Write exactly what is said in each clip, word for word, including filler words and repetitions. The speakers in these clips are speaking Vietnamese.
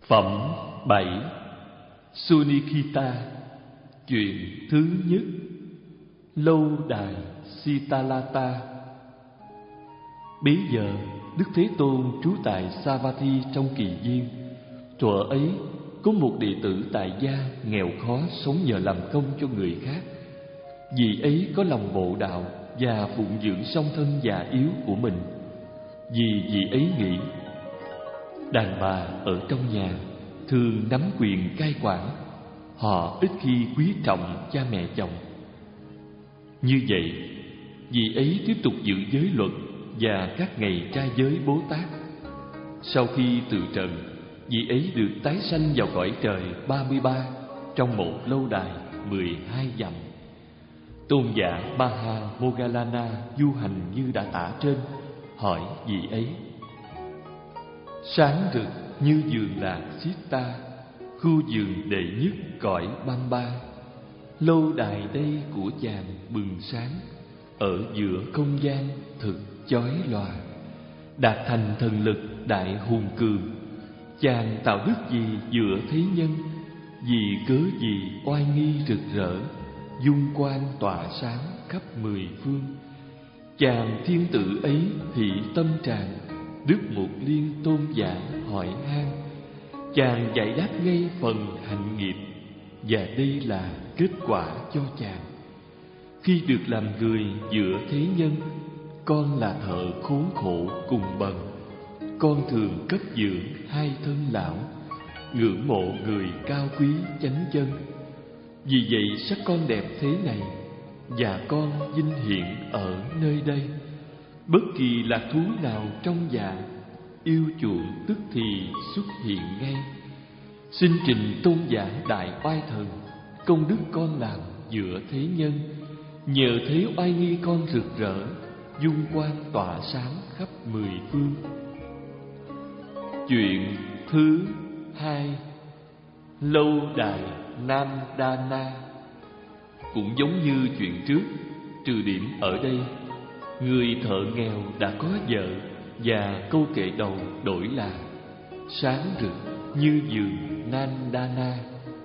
Phẩm bảy. Sunikita. Chuyện thứ nhất. Lâu đài Sitalata. Bấy giờ Đức Thế Tôn trú tại Savatthi trong kỳ viên. Thuở ấy có một đệ tử tại gia nghèo khó sống nhờ làm công cho người khác. Vì ấy có lòng bộ đạo và phụng dưỡng song thân già yếu của mình. Vì vị ấy nghĩ đàn bà ở trong nhà thường nắm quyền cai quản, họ ít khi quý trọng cha mẹ chồng. Như vậy, vị ấy tiếp tục giữ giới luật và các ngày trai giới Bố Tát. Sau khi từ trần, vị ấy được tái sanh vào cõi trời ba mươi ba trong một lâu đài mười hai dặm. Tôn giả Maha Moggallana du hành như đã tả trên, hỏi vị ấy: sáng rực như vườn lạc Sita, khu vườn đệ nhất cõi Bamba, lâu đài đây của chàng bừng sáng, ở giữa không gian thực chói lòa, đạt thành thần lực đại hùng cường. Chàng tạo đức gì giữa thế nhân, vì cớ gì oai nghi rực rỡ, dung quang tỏa sáng khắp mười phương. Chàng thiên tử ấy hỷ tâm tràn, Đức Mục Liên tôn giả hỏi han. Chàng giải đáp ngay phần hạnh nghiệp, và đây là kết quả cho chàng. Khi được làm người giữa thế nhân, con là thợ khốn khổ cùng bần. Con thường cấp dưỡng hai thân lão, ngưỡng mộ người cao quý chánh chân. Vì vậy sắc con đẹp thế này, và con vinh hiện ở nơi đây. Bất kỳ lạc thú nào trong dạ, yêu chuộng tức thì xuất hiện ngay. Xin trình tôn giả đại oai thần, công đức con làm giữa thế nhân. Nhờ thế oai nghi con rực rỡ, dung quang tỏa sáng khắp mười phương. Chuyện thứ hai. Lâu đài Nandana. Cũng giống như chuyện trước, trừ điểm ở đây, người thợ nghèo đã có vợ, và câu kệ đầu đổi là sáng rực như vườn Nandana.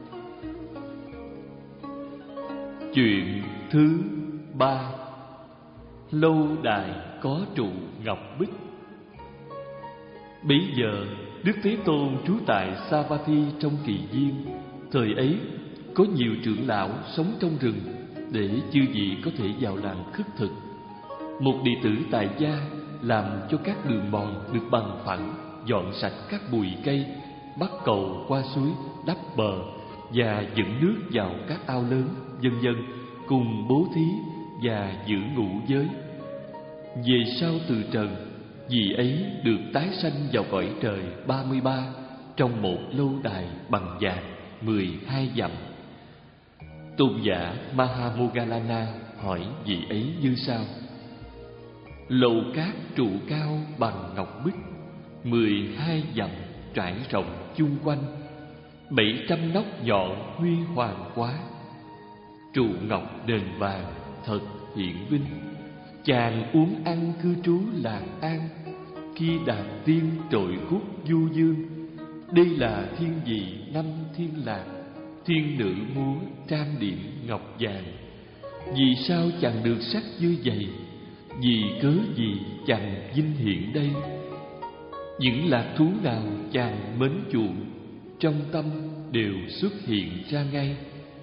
Chuyện thứ ba. Lâu đài có trụ ngọc bích. Bấy giờ Đức Thế Tôn trú tại Savatthi trong kỳ viên. Thời ấy có nhiều trưởng lão sống trong rừng, để chư vị có thể vào làm khất thực. Một đệ tử tại gia làm cho các đường mòn được bằng phẳng, dọn sạch các bụi cây, bắt cầu qua suối, đắp bờ và dẫn nước vào các ao lớn, vân vân, cùng bố thí và giữ ngũ giới. Về sau từ trần, vị ấy được tái sanh vào cõi trời ba mươi ba trong một lâu đài bằng vàng mười hai dặm. Tôn giả Maha Moggallana hỏi vị ấy như sau: lầu cát trụ cao bằng ngọc bích, mười hai dặm trải rộng chung quanh, bảy trăm nóc nhọn huy hoàng quá. Trụ ngọc đền vàng thật hiển vinh, chàng uống ăn cư trú lạc an. Khi đạt tiên trội khúc du dương, đây là thiên vị năm thiên lạc, thiên nữ múa trang điểm ngọc vàng. Vì sao chàng được sắc như vậy? Vì cớ gì chàng vinh hiện đây? Những lạc thú nào chàng mến chuộng, trong tâm đều xuất hiện ra ngay.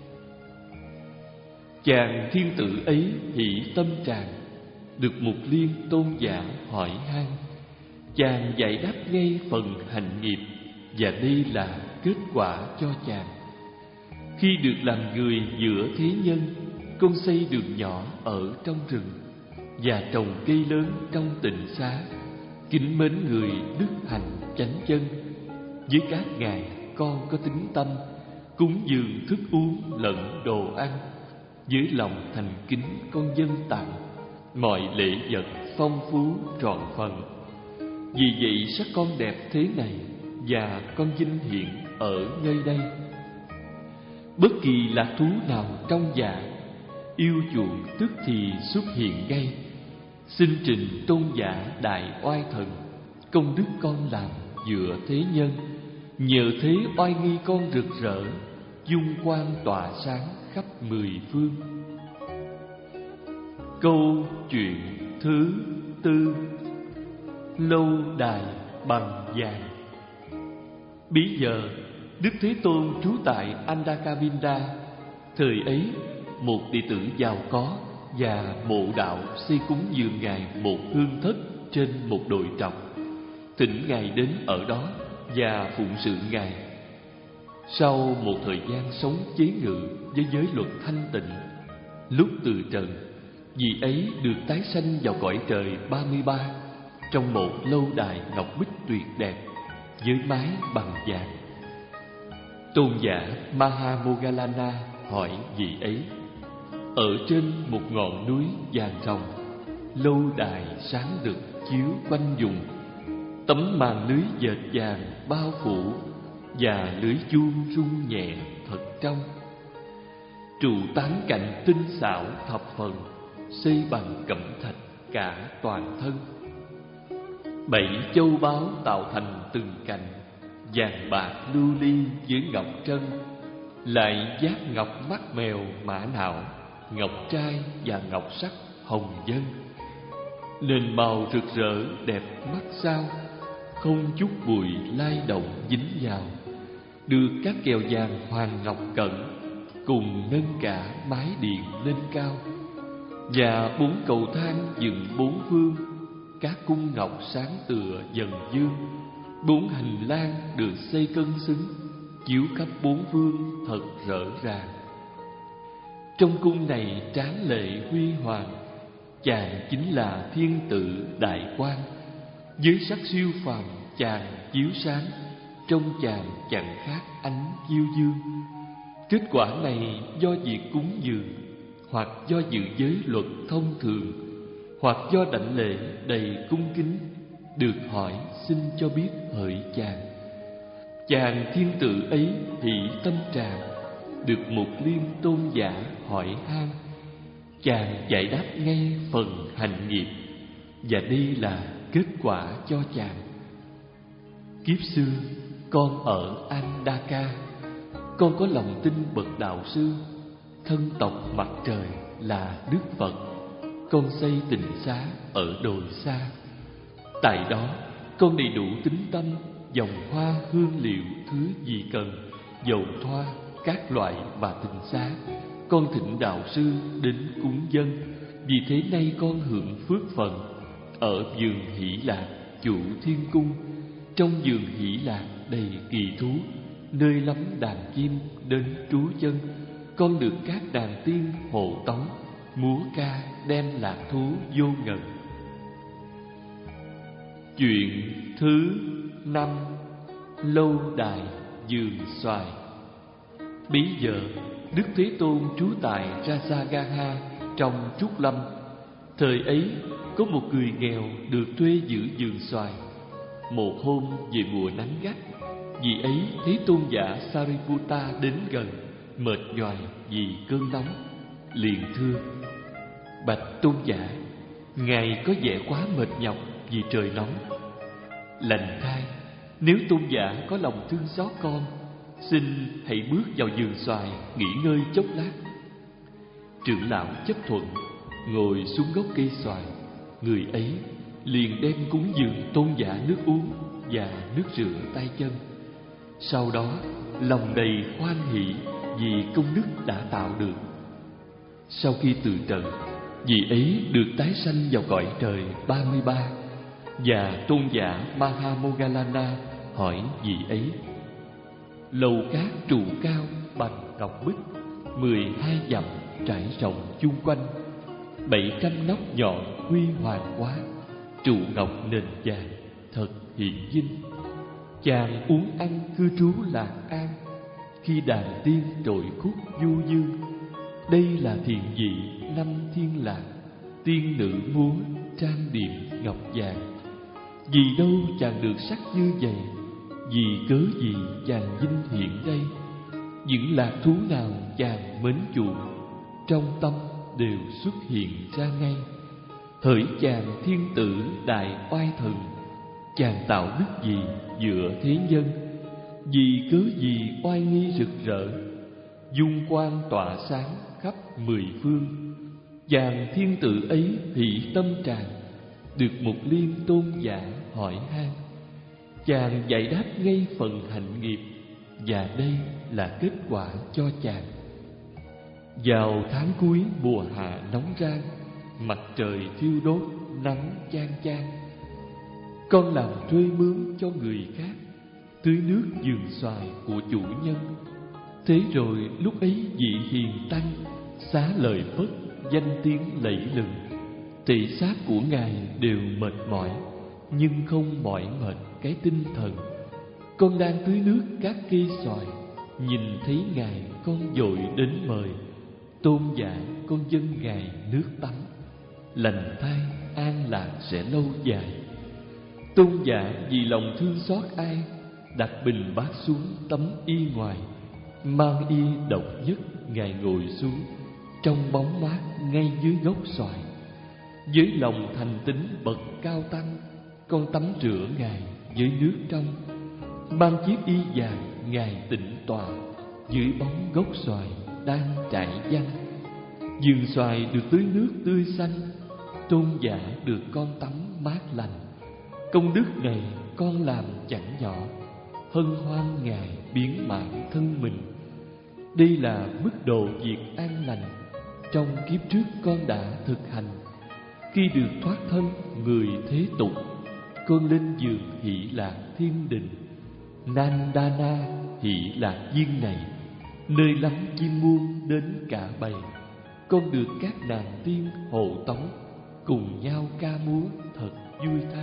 Chàng thiên tử ấy hỷ tâm tràn, được Mục Liên tôn giả hỏi han. Chàng giải đáp ngay phần hành nghiệp, và đây là kết quả cho chàng. Khi được làm người giữa thế nhân, con xây đường nhỏ ở trong rừng, và trồng cây lớn trong tịnh xá, kính mến người đức hạnh chánh chân. Với các ngài, con có tính tâm, cúng dường thức uống lẫn đồ ăn. Với lòng thành kính con dâng tặng mọi lễ vật phong phú trọn phần. Vì vậy sắc con đẹp thế này, và con vinh hiện ở nơi đây. Bất kỳ lạc thú nào trong dạ, yêu chuộng tức thì xuất hiện ngay. Xin trình tôn giả đại oai thần, công đức con làm giữa thế nhân. Nhờ thế oai nghi con rực rỡ, dung quang tỏa sáng khắp mười phương. Câu chuyện thứ tư: lâu đài bằng vàng. Bấy giờ Đức Thế Tôn trú tại Andakabinda. Thời ấy, một đệ tử giàu có và mộ đạo xây cúng dường Ngài một hương thất trên một đồi trọc, thỉnh Ngài đến ở đó và phụng sự Ngài. Sau một thời gian sống chế ngự với giới luật thanh tịnh, lúc từ trần, vị ấy được tái sanh vào cõi trời ba mươi ba trong một lâu đài ngọc bích tuyệt đẹp với mái bằng vàng. Tôn giả Mahamoggallana hỏi vị ấy: ở trên một ngọn núi vàng ròng, lâu đài sáng rực chiếu quanh vùng, tấm màn lưới dệt vàng bao phủ và lưới chuông rung nhẹ thật trong. Trụ tán cạnh tinh xảo thập phần, xây bằng cẩm thạch cả toàn thân. Bảy châu báu tạo thành từng cành, vàng bạc lưu ly với ngọc trân, lại giác ngọc mắt mèo mã não, ngọc trai và ngọc sắc hồng vân. Nền màu rực rỡ đẹp mắt sao, không chút bụi lai động dính vào. Được các kèo vàng hoàng ngọc cẩn cùng nâng cả mái điện lên cao, và bốn cầu thang dựng bốn phương, các cung ngọc sáng tựa dần dương. Bốn hành lang được xây cân xứng, chiếu khắp bốn phương thật rỡ ràng. Trong cung này tráng lệ huy hoàng, chàng chính là thiên tử đại quang. Với sắc siêu phàm chàng chiếu sáng, trong chàng chẳng khác ánh chiêu dương. Kết quả này do việc cúng dường, hoặc do dự giới luật thông thường, hoặc do đảnh lễ đầy cung kính, được hỏi xin cho biết hỡi chàng. Chàng thiên tử ấy hỷ tâm tràng, được một liên tôn giả hỏi han. Chàng giải đáp ngay phần hành nghiệp, và đây là kết quả cho chàng. Kiếp xưa con ở Andaka, con có lòng tin bậc đạo sư, thân tộc mặt trời là Đức Phật. Con xây tịnh xá ở đồi xa. Tại đó con đầy đủ tín tâm, dòng hoa hương liệu thứ gì cần, dầu thoa các loại và tịnh xá, con thỉnh đạo sư đến cúng dâng. Vì thế nay con hưởng phước phần ở vườn Hỷ Lạc chủ thiên cung. Trong vườn Hỷ Lạc đầy kỳ thú, nơi lắm đàn chim đến trú chân. Con được các đàn tiên hộ tống, múa ca đem lạc thú vô ngần. Chuyện thứ năm: lâu đài vườn xoài. Bấy giờ Đức Thế Tôn trú tại Rajagaha trong Trúc Lâm. Thời ấy có một người nghèo được thuê giữ vườn xoài. Một hôm về mùa nắng gắt, vị ấy thấy tôn giả Sariputta đến gần, mệt nhoài vì cơn nóng, liền thưa: bạch tôn giả, ngài có vẻ quá mệt nhọc vì trời nóng. Lành thay, nếu tôn giả có lòng thương xót con, xin hãy bước vào vườn xoài nghỉ ngơi chốc lát. Trưởng lão chấp thuận, ngồi xuống gốc cây xoài. Người ấy liền đem cúng dường tôn giả nước uống và nước rửa tay chân. Sau đó lòng đầy hoan hỷ vì công đức đã tạo được. Sau khi từ trần, vị ấy được tái sanh vào cõi trời ba mươi ba. Và tôn giả Mahamoggallana hỏi vị ấy: lầu cát trụ cao bằng ngọc bích, mười hai dặm trải rộng chung quanh, bảy trăm nóc nhọn huy hoàng quá, trụ ngọc nền vàng thật hiện vinh. Chàng uống ăn cư trú lạc an, khi đàn tiên trội khúc du dương. Đây là thiện vị năm thiên lạc, tiên nữ múa trang điểm ngọc vàng. Vì đâu chàng được sắc như vậy, vì cớ gì chàng vinh hiện đây? Những lạc thú nào chàng mến chuộng, trong tâm đều xuất hiện ra ngay. Hỡi chàng thiên tử đại oai thần, chàng tạo đức gì giữa thế nhân? vì cớ gì oai nghi rực rỡ, dung quang tỏa sáng khắp mười phương. Chàng thiên tử ấy hỷ tâm tràn, được một liên tôn giả hỏi han. Chàng giải đáp ngay phần hạnh nghiệp, và đây là kết quả cho chàng. Vào tháng cuối mùa hạ nóng rang, mặt trời thiêu đốt, nắng chang chang, con làm thuê mướn cho người khác, tưới nước vườn xoài của chủ nhân. Thế rồi lúc ấy vị hiền tăng xá lời Phất, danh tiếng lẫy lừng. Thị xác của ngài đều mệt mỏi, nhưng không mỏi mệt cái tinh thần. Con đang tưới nước các cây xoài, nhìn thấy ngài con vội đến mời. Tôn giả con dâng ngài nước tắm, lành thay an lạc sẽ lâu dài. Tôn giả vì lòng thương xót ai, đặt bình bát xuống tấm y ngoài. Mang y độc nhất ngài ngồi xuống, trong bóng mát ngay dưới gốc xoài. Với lòng thành tín bậc cao tăng, con tắm rửa ngài với nước trong. Mang chiếc y vàng ngài tĩnh tọa, dưới bóng gốc xoài đang trải văng. Vườn xoài được tưới nước tươi xanh, tôn giả được con tắm mát lành. Công đức này con làm chẳng nhỏ, hân hoan ngài biến mạng thân mình. Đây là mức độ việc an lành trong kiếp trước con đã thực hành. Khi được thoát thân người thế tục, con lên giường hỷ lạc thiên đình. Nandana hỷ lạc viên này, nơi lắm chim muôn đến cả bầy. Con được các nàng tiên hộ tống, cùng nhau ca múa thật vui thay.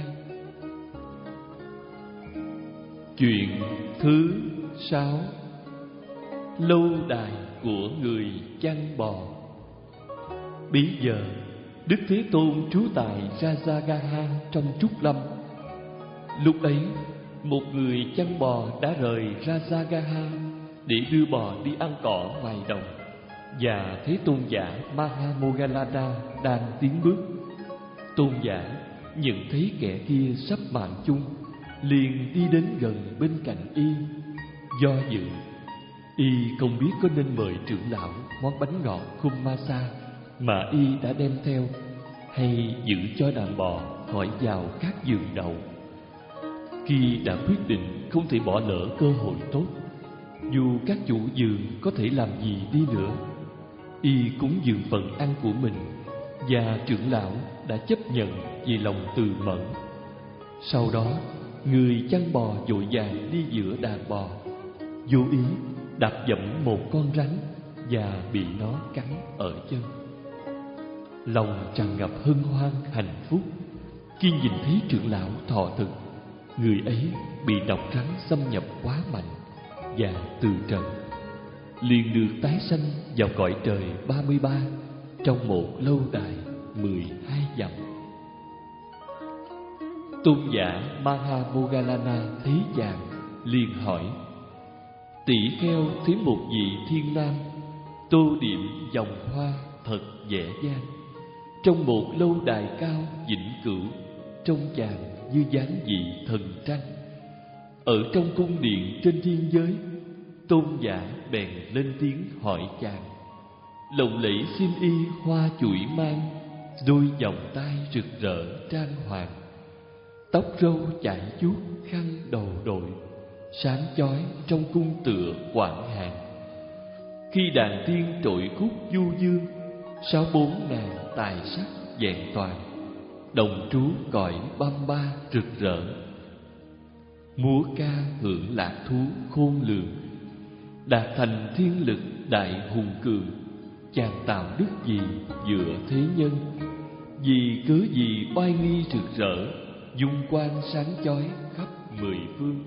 Chuyện thứ sáu: lâu đài của người chăn bò. Bấy giờ Đức Thế Tôn trú tại Rajagaha trong Trúc Lâm. Lúc ấy, một người chăn bò đã rời Rajagaha để đưa bò đi ăn cỏ ngoài đồng, và Thế Tôn giả Mahamoggallana đang tiến bước. Tôn giả nhận thấy kẻ kia sắp mạng chung, liền đi đến gần bên cạnh y. Do dự, y không biết có nên mời trưởng lão món bánh ngọt Khumasa mà y đã đem theo, hay giữ cho đàn bò khỏi vào các vườn đậu. Khi đã quyết định không thể bỏ lỡ cơ hội tốt, dù các chủ vườn có thể làm gì đi nữa, y cúng dường phần ăn của mình, và trưởng lão đã chấp nhận vì lòng từ mẫn. Sau đó, người chăn bò vội vàng đi giữa đàn bò, vô ý đạp dẫm một con rắn và bị nó cắn ở chân. Lòng tràn ngập hân hoan hạnh phúc khi nhìn thấy trưởng lão thọ thực. Người ấy bị độc rắn xâm nhập quá mạnh và từ trần, liền được tái sanh vào cõi trời ba mươi ba trong một lâu đài mười hai dặm. Tôn giả Mahamoggallana thấy chàng, liền hỏi: tỷ kheo thấy một vị thiên nam tô điểm dòng hoa thật dễ dàng, trong một lâu đài cao vĩnh cửu, trông chàng như dáng vị thần tranh. Ở trong cung điện trên thiên giới, tôn giả bèn lên tiếng hỏi chàng: lộng lẫy xiêm y hoa chuỗi mang, đôi vòng tay rực rỡ trang hoàng, tóc râu chải chuốt khăn đầu đội, sáng chói trong cung tựa quảng hàn. Khi đàn tiên trội khúc du dương, sáu bốn ngàn tài sắc vẹn toàn, đồng trú cõi băm ba rực rỡ. Múa ca hưởng lạc thú khôn lường, đạt thành thiên lực đại hùng cường. Chàng tạo đức gì giữa thế nhân, vì cớ gì oai nghi rực rỡ, dung quang sáng chói khắp mười phương.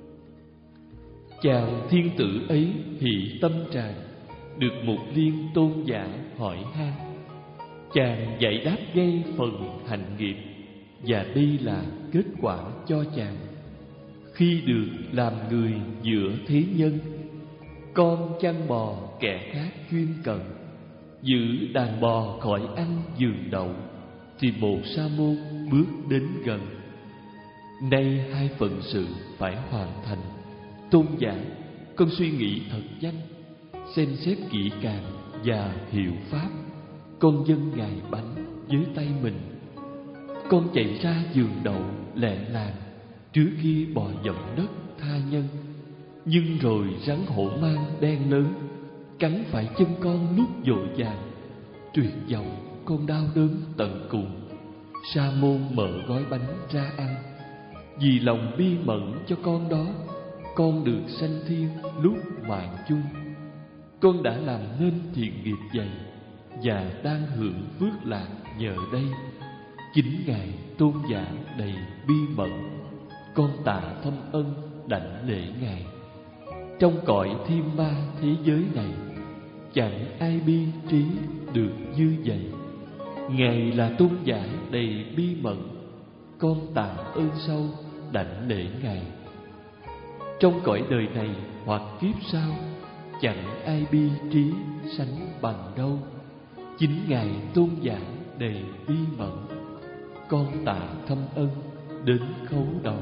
Chàng thiên tử ấy hỷ tâm tràn, được một liên tôn giả hỏi han. Chàng giải đáp ngay phần hành nghiệp, và đây là kết quả cho chàng. Khi được làm người giữa thế nhân, con chăn bò kẻ khác chuyên cần, giữ đàn bò khỏi ăn vườn đậu, thì một sa môn bước đến gần. Nay hai phận sự phải hoàn thành, tôn giả, con suy nghĩ thật nhanh, xem xét kỹ càng và hiệu pháp. Con dâng Ngài bánh với tay mình. Con chạy ra giường đậu lẹ làng trước khi bò dẫm đất tha nhân. Nhưng rồi rắn hổ mang đen lớn cắn phải chân con lúc vội vàng. Tuyệt vọng, con đau đớn tận cùng. Sa môn mở gói bánh ra ăn. Vì lòng bi mẫn cho con đó, con được sanh thiên lúc mạng chung. Con đã làm nên thiện nghiệp dày và đang hưởng phước lạc nhờ đây. Chính Ngài tôn giả đầy bi mẫn, con tạ thâm ân đảnh lễ Ngài. Trong cõi thiên ma thế giới này, chẳng ai bi trí được như vậy. Ngài là tôn giả đầy bi mẫn, con tạ ơn sâu đảnh lễ Ngài. Trong cõi đời này hoặc kiếp sau, chẳng ai bi trí sánh bằng đâu. Chính Ngài tôn giả đầy bi mẫn, con tạ thâm ân đến khấu đầu.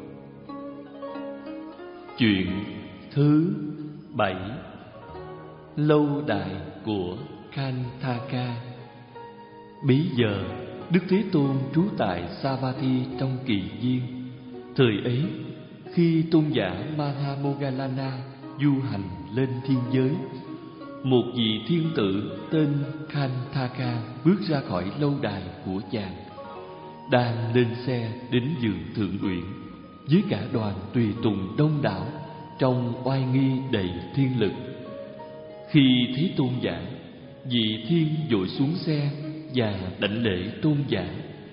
Chuyện thứ bảy. Lâu đài của Kanthaka. Bấy giờ Đức Thế Tôn trú tại Savatthi trong kỳ viên. Thời ấy, khi tôn giả Mahamoggallana du hành lên thiên giới, một vị thiên tử tên Kanthaka bước ra khỏi lâu đài của chàng, đang lên xe đến vườn thượng uyển với cả đoàn tùy tùng đông đảo trong oai nghi đầy thiên lực. Khi thấy tôn giả, vị thiên vội xuống xe và đảnh lễ tôn giả.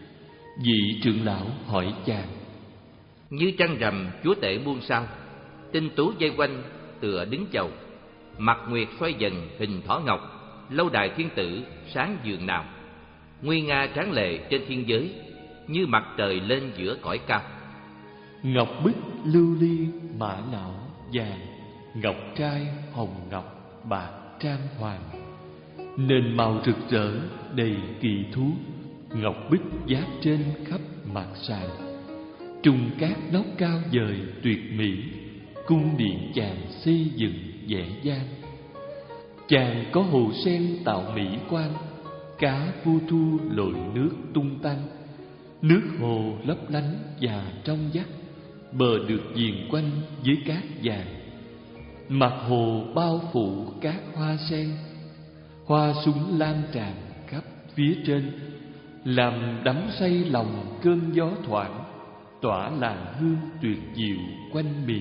Vị trưởng lão hỏi chàng: Như trăng rằm chúa tể muôn sao, tinh tú vây quanh tựa đứng chầu, mặt nguyệt xoay dần hình thỏ ngọc, lâu đài thiên tử sáng giường nào. Nguy nga tráng lệ trên thiên giới, như mặt trời lên giữa cõi cao. Ngọc bích lưu ly mã não vàng, ngọc trai hồng ngọc bạc trang hoàng, nền màu rực rỡ đầy kỳ thú. Ngọc bích giáp trên khắp mặt sàn, trùng cát nóc cao vời tuyệt mỹ. Cung điện chàng xây dựng dễ dàng, chàng có hồ sen tạo mỹ quan. Cá vua thu lội nước tung tăng, nước hồ lấp lánh và trong vắt. Bờ được viền quanh với cát vàng, mặt hồ bao phủ các hoa sen. Hoa súng lan tràn khắp phía trên, làm đắm say lòng cơn gió thoảng, tỏa làn hương tuyệt diệu quanh miền.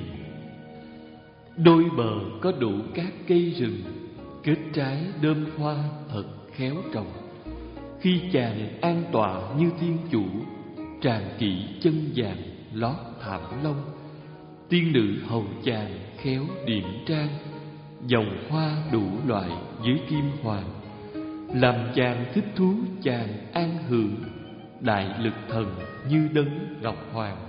Đôi bờ có đủ các cây rừng, kết trái đơm hoa thật khéo trồng. Khi chàng an tọa như thiên chủ, tràn kỵ chân vàng lót thảm lông. Tiên nữ hầu chàng khéo điểm trang, dòng hoa đủ loại với kim hoàng. Làm chàng thích thú chàng an hưởng, đại lực thần như đấng ngọc hoàng.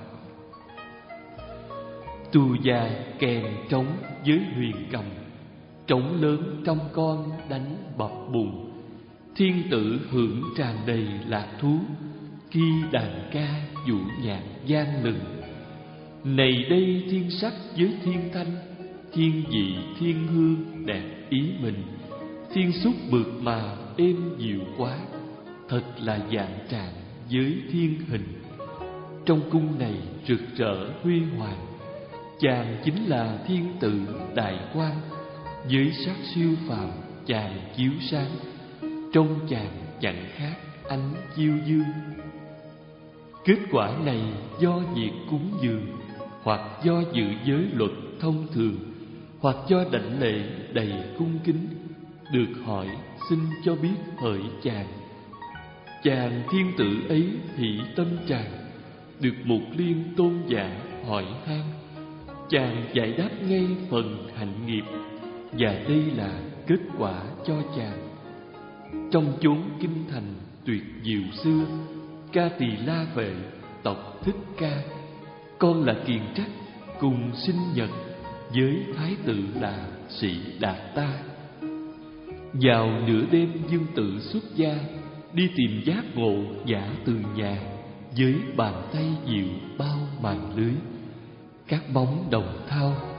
Tu gia kèn trống với huyền cầm, trống lớn trong con đánh bập bùng. Thiên tử hưởng tràn đầy lạc thú, khi đàn ca vũ nhạc vang lừng. Này đây thiên sắc với thiên thanh, thiên vị thiên hương đẹp ý mình. Thiên xúc mượt mà êm dịu quá, thật là dạng trạng với thiên hình. Trong cung này rực rỡ huy hoàng, chàng chính là thiên tử đại quang. Với sắc siêu phàm chàng chiếu sáng, trong chàng chẳng khác ánh chiêu dương. Kết quả này do việc cúng dường, hoặc do giữ giới luật thông thường, hoặc do đảnh lễ đầy cung kính. Được hỏi xin cho biết hỡi chàng. Chàng thiên tử ấy hỷ tâm tràn, được một liên tôn giả hỏi han. Chàng giải đáp ngay phần hạnh nghiệp, và đây là kết quả cho chàng. Trong chốn kinh thành tuyệt diệu xưa, Ca Tỳ La Vệ tộc Thích Ca, con là Kiền Trắc, cùng sinh nhật với thái tử là Sĩ Đạt Ta. Vào nửa đêm dương tử xuất gia, đi tìm giác ngộ giả từ nhà, với bàn tay dịu bao màn lưới. Các bóng đồng thau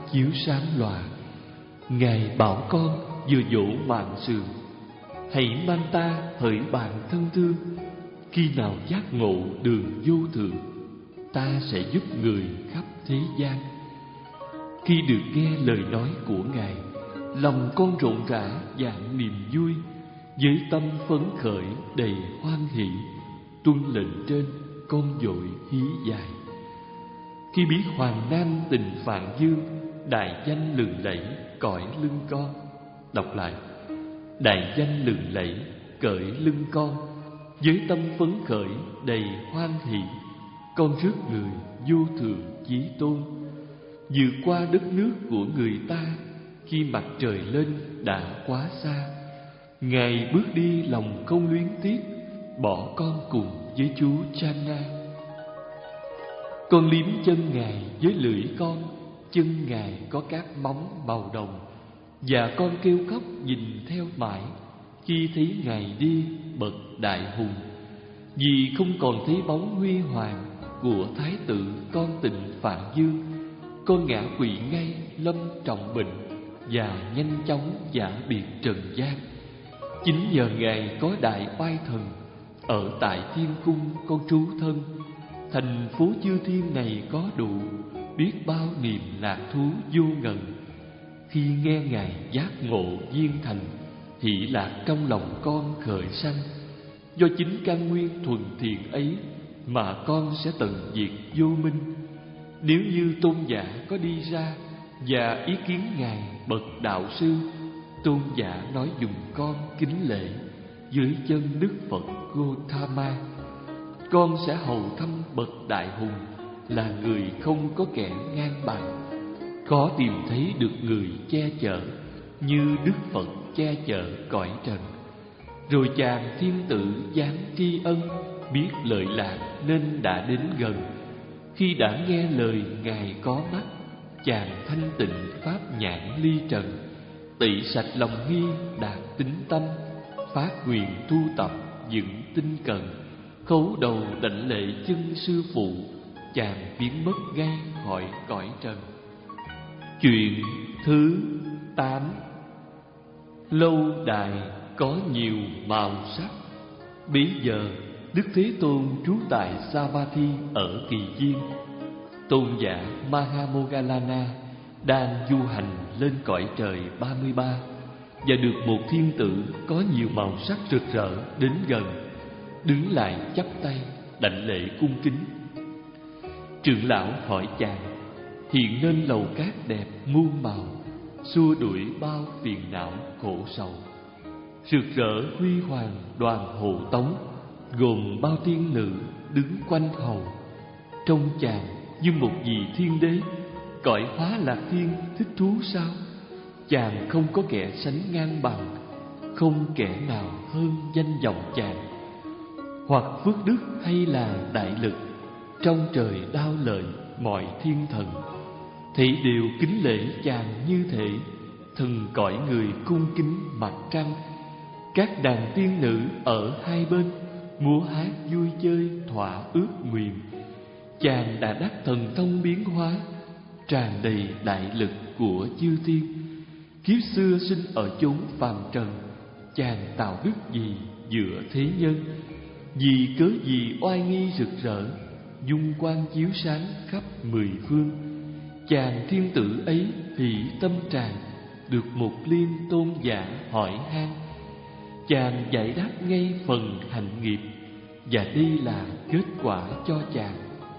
chiếu sáng lòa. Ngài bảo con vừa dỗ mạng sườn: hãy mang ta hỡi bạn thân thương, khi nào giác ngộ đường vô thượng, ta sẽ giúp người khắp thế gian. Khi được nghe lời nói của Ngài, lòng con rộn rã vạn niềm vui, với tâm phấn khởi đầy hoan hỷ, tuân lệnh trên con vội hí dài. Khi biết Hoàng Nam tình Phạn Dương, đại danh lừng lẫy cõi lưng con. Đọc lại: đại danh lừng lẫy cõi lưng con, với tâm phấn khởi đầy hoan hỷ, con rước người vô thượng chí tôn, vượt qua đất nước của người ta. Khi mặt trời lên đã quá xa, Ngài bước đi lòng không luyến tiếc, bỏ con cùng với chú Channa. Con liếm chân Ngài với lưỡi con, chân Ngài có các móng màu đồng, và con kêu khóc nhìn theo mãi khi thấy Ngài đi bậc đại hùng. Vì không còn thấy bóng huy hoàng của thái tử con Tịnh Phạn Dương, con ngã quỵ ngay lâm trọng bệnh và nhanh chóng giả biệt trần gian. Chính nhờ Ngài có đại oai thần ở tại thiên cung con trú thân, thành phố chư thiên này có đủ biết bao niềm lạc thú vô ngần. Khi nghe Ngài giác ngộ viên thành, hỷ lạc trong lòng con khởi sanh. Do chính căn nguyên thuần thiện ấy mà con sẽ tận diệt vô minh. Nếu như tôn giả có đi ra và ý kiến Ngài bậc đạo sư, tôn giả nói dùng con kính lễ dưới chân Đức Phật Gotama. Con sẽ hầu thăm bậc đại hùng, là người không có kẻ ngang bằng. Khó tìm thấy được người che chở như Đức Phật che chở cõi trần. Rồi chàng thiên tử dáng tri ân, biết lợi lạc nên đã đến gần. Khi đã nghe lời Ngài có mắt, chàng thanh tịnh pháp nhãn ly trần, tị sạch lòng nghi đạt tính tâm, phát nguyện tu tập vững tinh cần. Khấu đầu đảnh lễ chân sư phụ, chàng biến mất ngay khỏi cõi trần. Chuyện thứ tám. Lâu đài có nhiều màu sắc. Bấy giờ Đức Thế Tôn trú tại Savatthi ở Kỳ Viên. Tôn giả Mahamoggalana đang du hành lên cõi trời ba mươi ba, và được một thiên tử có nhiều màu sắc rực rỡ đến gần, đứng lại chắp tay đảnh lễ cung kính. Trưởng lão hỏi chàng: hiện nên lầu cát đẹp muôn màu, xua đuổi bao phiền não khổ sầu. Rực rỡ huy hoàng đoàn hộ tống, gồm bao tiên nữ đứng quanh hầu. Trong chàng như một vị thiên đế, cõi hóa lạc thiên thích thú sao? Chàng không có kẻ sánh ngang bằng, không kẻ nào hơn danh vọng chàng. Hoặc phước đức hay là đại lực, trong trời đao lợi mọi thiên thần, thị đều kính lễ chàng như thể thần cõi người cung kính mặt trăng. Các đàn tiên nữ ở hai bên múa hát vui chơi thỏa ước nguyện. Chàng đã đắc thần thông biến hóa, tràn đầy đại lực của chư thiên. Kiếp xưa sinh ở chốn phàm trần, chàng tạo đức gì giữa thế nhân? Vì cớ gì oai nghi rực rỡ, dung quang chiếu sáng khắp mười phương? Chàng thiên tử ấy hỷ tâm tràn, được một liên tôn giả hỏi han. Chàng giải đáp ngay phần hạnh nghiệp, và đây là kết quả cho chàng.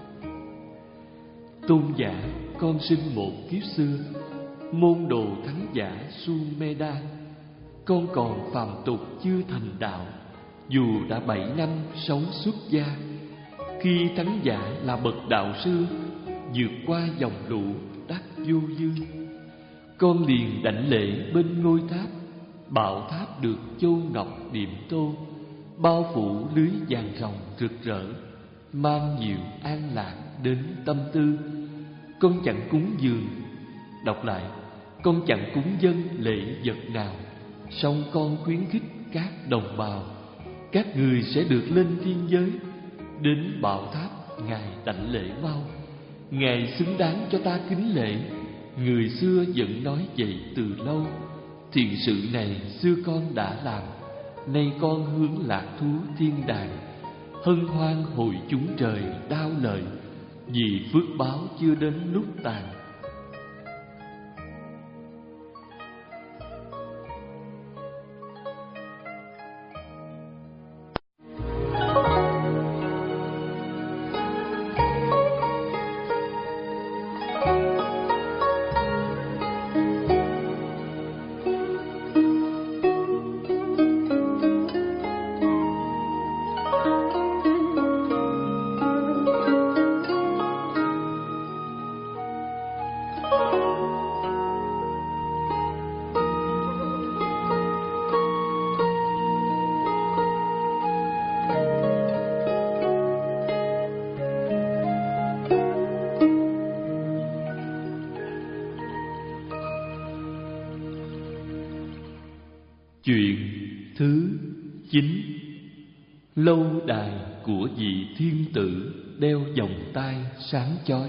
Tôn giả, con sinh một kiếp xưa, môn đồ thắng giả Sumeda. Con còn phàm tục chưa thành đạo, dù đã bảy năm sống xuất gia. Khi thắng giả là bậc đạo sư, vượt qua dòng lũ đắc vô dư. Con liền đảnh lễ bên ngôi tháp, bảo tháp được châu ngọc điểm tô, bao phủ lưới vàng ròng rực rỡ, mang nhiều an lạc đến tâm tư. Con chẳng cúng dường, đọc lại, con chẳng cúng dâng lễ vật nào, song con khuyến khích các đồng bào, các người sẽ được lên thiên giới. Đến bảo tháp Ngài đảnh lễ mau, Ngài xứng đáng cho ta kính lễ. người xưa vẫn nói vậy từ lâu. Thiện sự này xưa con đã làm, nay con hướng lạc thú thiên đàng. Hân hoan hồi chúng trời đao lời, vì phước báo chưa đến lúc tàn. Chuyện thứ chín. Lâu đài của vị thiên tử đeo vòng tay sáng chói.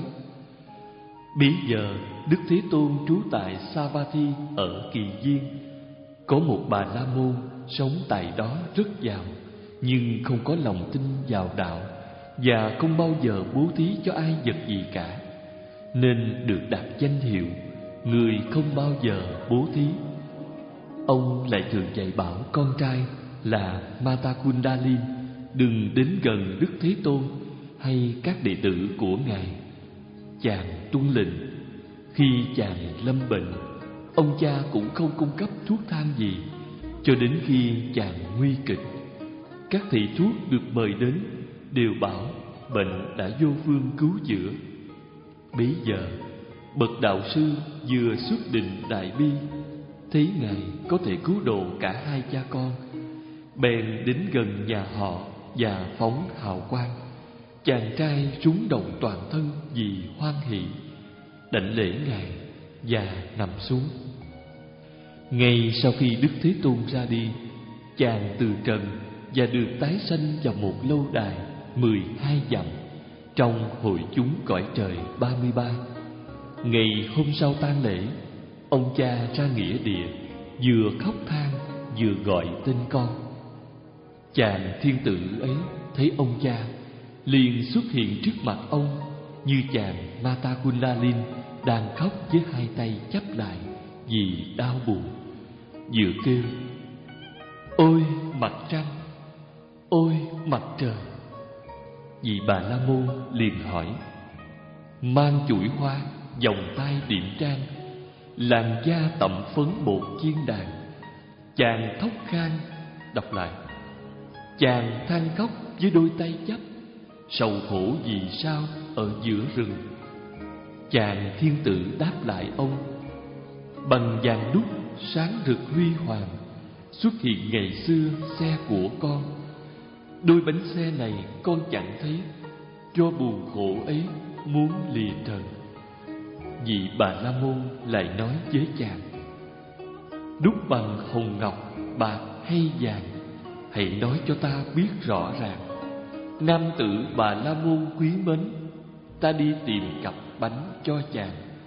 Bấy giờ Đức Thế Tôn trú tại Savatthi ở Kỳ Viên. Có một Bà La Môn sống tại đó rất giàu, nhưng không có lòng tin vào đạo và không bao giờ bố thí cho ai vật gì cả, nên được đặt danh hiệu người không bao giờ bố thí. Ông lại thường dạy bảo con trai là Mata Kundalin đừng đến gần Đức Thế Tôn hay các đệ tử của Ngài. Chàng tuân lệnh. Khi chàng lâm bệnh, ông cha cũng không cung cấp thuốc thang gì, cho đến khi chàng nguy kịch. Các thầy thuốc được mời đến đều bảo bệnh đã vô phương cứu chữa. Bấy giờ bậc đạo sư vừa xuất định đại bi, thấy Ngài có thể cứu độ cả hai cha con, bèn đến gần nhà họ và phóng hào quang. Chàng trai rúng động toàn thân vì hoan hỷ, đảnh lễ Ngài và nằm xuống. Ngay sau khi Đức Thế Tôn ra đi, chàng từ trần và được tái sanh vào một lâu đài mười hai dặm trong hội chúng cõi trời ba mươi ba. Ngày hôm sau tang lễ, ông cha ra nghĩa địa, vừa khóc than vừa gọi tên con. Chàng thiên tử ấy thấy ông cha, liền xuất hiện trước mặt ông, như chàng Mata Kundalin đang khóc với hai tay chắp lại vì đau buồn, vừa kêu: "Ôi mặt trăng, ôi mặt trời!" Vị Bà La Môn liền hỏi: "Mang chuỗi hoa, vòng tay điểm trang, làn da tẩm phấn bột chiên đàn." Chàng thốc khan đọc lại: "Chàng than khóc với đôi tay chắp, sầu khổ vì sao ở giữa rừng." Chàng thiên tử đáp lại ông: "Bằng vàng đúc sáng rực huy hoàng, xuất hiện ngày xưa xe của con. Đôi bánh xe này con chẳng thấy, do buồn khổ ấy muốn lìa trần." Vị Bà La Môn lại nói với chàng: "Đúc bằng hồng ngọc, bạc hay vàng, hãy nói cho ta biết rõ ràng." Nam tử Bà La Môn quý mến, ta đi tìm cặp bánh cho chàng.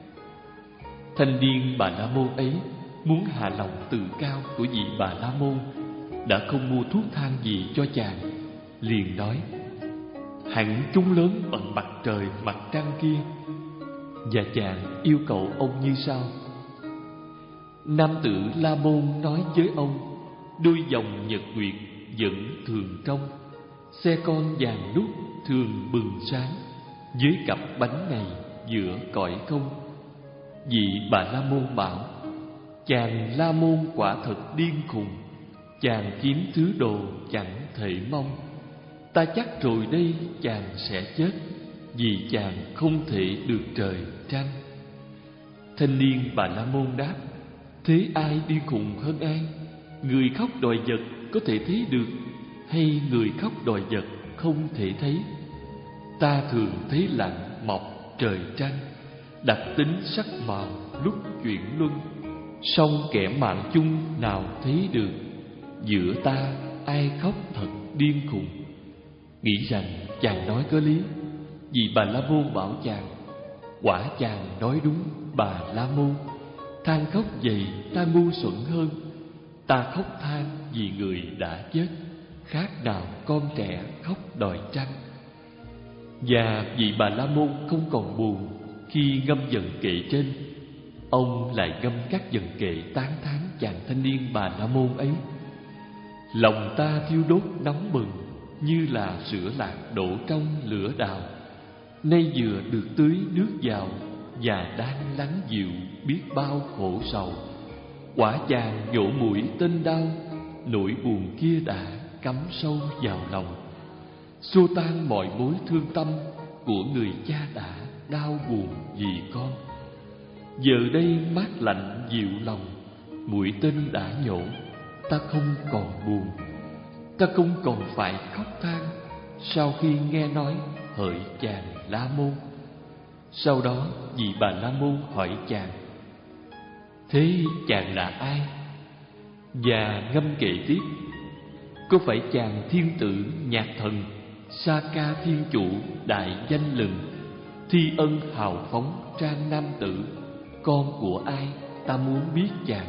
Thanh niên Bà La Môn ấy muốn hạ lòng tự cao của vị Bà La Môn, đã không mua thuốc thang gì cho chàng, liền nói: "Hẳn chúng lớn bằng mặt trời mặt trăng kia." Và chàng yêu cầu ông như sau. Nam tử La Môn nói với ông: "Đôi vòng nhật nguyệt vẫn thường trong, xe con vàng đúc thường bừng sáng, với cặp bánh này giữa cõi không." Vị Bà La Môn bảo: "Chàng La Môn quả thật điên khùng, chàng kiếm thứ đồ chẳng thể mong. Ta chắc rồi đây chàng sẽ chết, vì chàng không thể được trời trăng." Thanh niên Bà La Môn đáp: "Thế ai điên khùng hơn ai? Người khóc đòi vật có thể thấy được, hay người khóc đòi vật không thể thấy? Ta thường thấy lặng mọc trời trăng, đặc tính sắc màu lúc chuyển luân, song kẻ mạng chung nào thấy được? Giữa ta ai khóc thật điên khùng?" Nghĩ rằng chàng nói có lý, vì Bà La Môn bảo chàng: "Quả chàng nói đúng, Bà La Môn. Than khóc vậy ta ngu xuẩn hơn. Ta khóc than vì người đã chết, khác nào con trẻ khóc đòi trăng. Và vị Bà La Môn không còn buồn khi ngâm vần kệ trên. Ông lại ngâm các vần kệ tán thán chàng thanh niên Bà La Môn ấy. Lòng ta thiêu đốt nóng bừng, như là sữa lạc đổ trong lửa đào. Nay vừa được tưới nước vào, và đang lắng dịu biết bao khổ sầu. Quả chàng nhổ mũi tên đau, nỗi buồn kia đã cắm sâu vào lòng, xua tan mọi mối thương tâm của người cha đã đau buồn vì con. Giờ đây mát lạnh dịu lòng, mũi tên đã nhổ, ta không còn buồn, ta không còn phải khóc than sau khi nghe nói hỡi chàng La Môn. Sau đó vị Bà La Môn hỏi chàng: thế chàng là ai? Và ngâm kệ tiếp: có phải chàng thiên tử nhạc thần Sa Ca Thiên Chủ đại danh lừng, thi ân hào phóng trang nam tử, con của ai ta muốn biết chàng.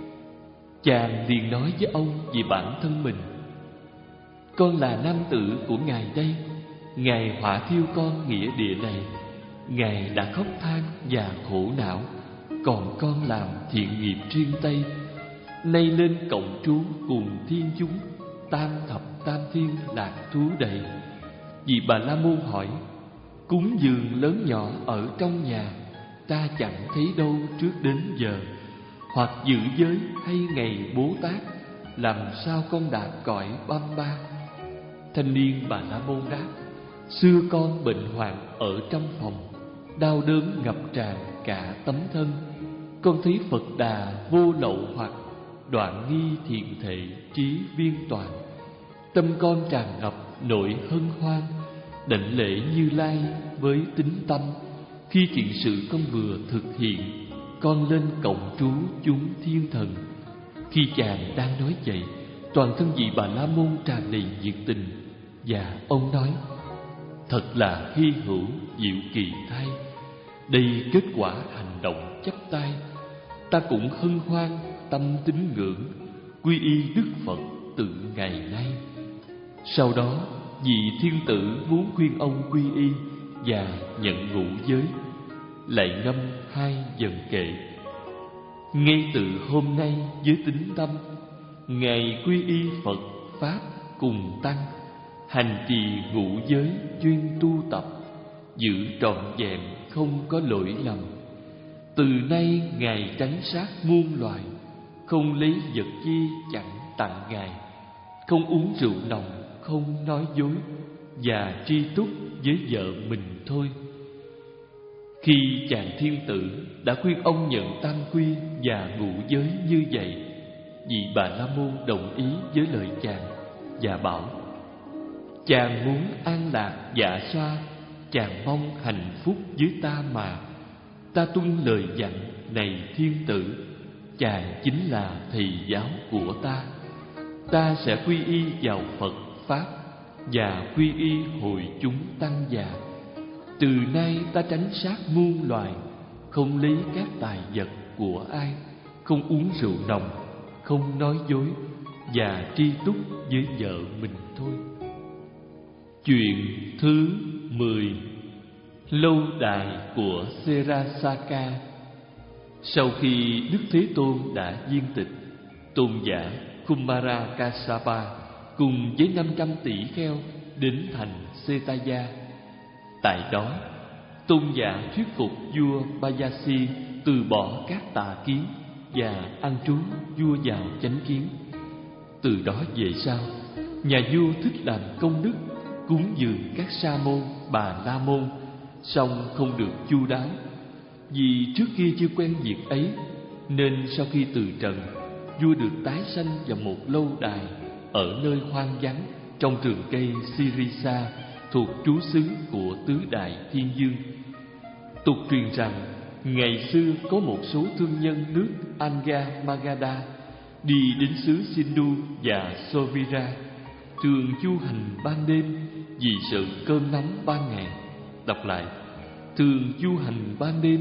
Chàng liền nói với ông về bản thân mình: con là nam tử của ngài đây. Ngài hỏa thiêu con nghĩa địa này. Ngài đã khóc than và khổ não, còn con làm thiện nghiệp riêng Tây. Nay lên cộng trú cùng thiên chúng, tam thập tam thiên lạc thú đầy. Vì Bà La Môn hỏi: cúng dường lớn nhỏ ở trong nhà ta chẳng thấy đâu trước đến giờ, hoặc giữ giới hay ngày Bố Tát, làm sao con đạt cõi băm ba? Thanh niên Bà La Môn đáp: xưa con bệnh hoạn ở trong phòng, đau đớn ngập tràn cả tấm thân. Con thấy Phật Đà vô lậu hoặc, đoạn nghi thiện thệ trí viên toàn. Tâm con tràn ngập nỗi hân hoan, đảnh lễ Như Lai với tín tâm. Khi chuyện sự con vừa thực hiện, con lên cộng trú chúng thiên thần. Khi chàng đang nói vậy, toàn thân vị Bà La Môn tràn đầy nhiệt tình, và ông nói: thật là hy hữu diệu kỳ thay. Đây kết quả hành động chắp tay. Ta cũng hân hoan tâm tín ngưỡng, quy y Đức Phật từ ngày nay. Sau đó vị thiên tử muốn khuyên ông quy y và nhận ngũ giới, lại ngâm hai vần kệ: ngay từ hôm nay với tín tâm, ngài quy y Phật Pháp cùng Tăng, hành trì ngũ giới chuyên tu tập, giữ trọn vẹn không có lỗi lầm. Từ nay ngài tránh sát muôn loài, không lấy vật chi chẳng tặng ngài, không uống rượu nồng, không nói dối, và tri túc với vợ mình thôi. Khi chàng thiên tử đã khuyên ông nhận tam quy và ngũ giới như vậy, vị Bà La Môn đồng ý với lời chàng và bảo: chàng muốn an lạc dạ xoa, chàng mong hạnh phúc với ta mà. Ta tuân lời dặn này thiên tử, chàng chính là thầy giáo của ta. Ta sẽ quy y vào Phật Pháp và quy y hội chúng tăng già. Từ nay ta tránh sát muôn loài, không lấy các tài vật của ai, không uống rượu nồng, không nói dối, và tri túc với vợ mình thôi. Chuyện thứ mười. Lâu đài của Serasaka. Sau khi Đức Thế Tôn đã viên tịch, tôn giả Kumara Kassapa cùng với năm trăm tỷ kheo đến thành Setaya. Tại đó, tôn giả thuyết phục vua Bayasi từ bỏ các tà kiến và ăn trú vua vào chánh kiến. Từ đó về sau, nhà vua thích làm công đức, cúng dường các sa môn, bà la môn, song không được chu đáo. Vì trước kia chưa quen việc ấy, nên sau khi từ trần, vua được tái sanh vào một lâu đài ở nơi hoang vắng trong rừng cây Sirisa thuộc trú xứ của tứ đại thiên dương. Tục truyền rằng ngày xưa có một số thương nhân nước Anga Magadha đi đến xứ Sindhu và Sovira, thường du hành ban đêm vì sợ cơn nóng ban ngày. Đọc lại: thường du hành ban đêm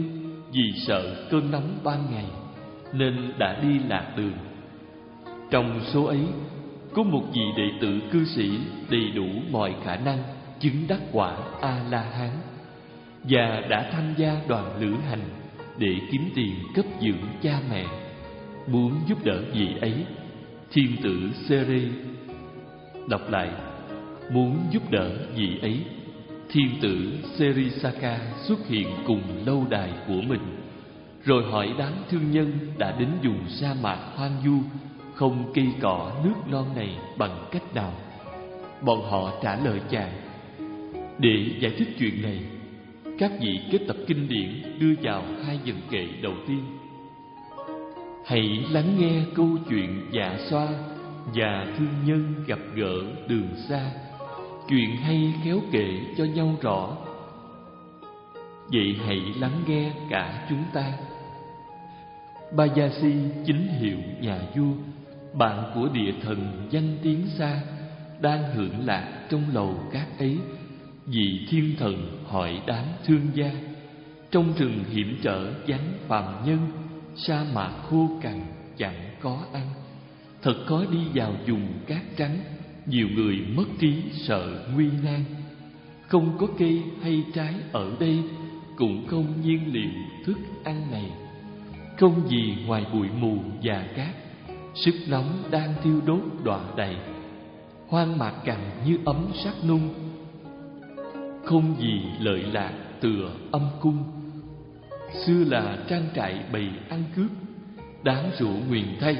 vì sợ cơn nóng ban ngày nên đã đi lạc đường. Trong số ấy có một vị đệ tử cư sĩ đầy đủ mọi khả năng chứng đắc quả A-la-hán và đã tham gia đoàn lữ hành để kiếm tiền cấp dưỡng cha mẹ. Muốn giúp đỡ vị ấy, thiên tử Sere đọc lại: muốn giúp đỡ vị ấy, thiên tử Serisaka xuất hiện cùng lâu đài của mình, rồi hỏi đám thương nhân đã đến vùng sa mạc hoang vu không cây cỏ nước non này bằng cách nào. Bọn họ trả lời chàng: để giải thích chuyện này, các vị kết tập kinh điển đưa vào hai dần kệ đầu tiên. Hãy lắng nghe câu chuyện dạ xoa và thương nhân gặp gỡ đường xa, chuyện hay khéo kể cho nhau rõ. Vậy hãy lắng nghe cả chúng ta. Bayasi chính hiệu nhà vua, bạn của địa thần danh tiếng xa, đang hưởng lạc trong lầu cát ấy. Vị thiên thần hỏi đám thương gia: trong rừng hiểm trở vắng phàm nhân, sa mạc khô cằn chẳng có ăn, thật khó đi vào vùng cát trắng. Nhiều người mất trí sợ nguy nan, không có cây hay trái ở đây, cũng không nhiên liệu thức ăn này. Không gì ngoài bụi mù và cát, sức nóng đang thiêu đốt đọa đầy. Hoang mạc cằn như ấm sắt nung, không gì lợi lạc tựa âm cung. Xưa là trang trại bầy ăn cướp, đáng rủa nguyền thay.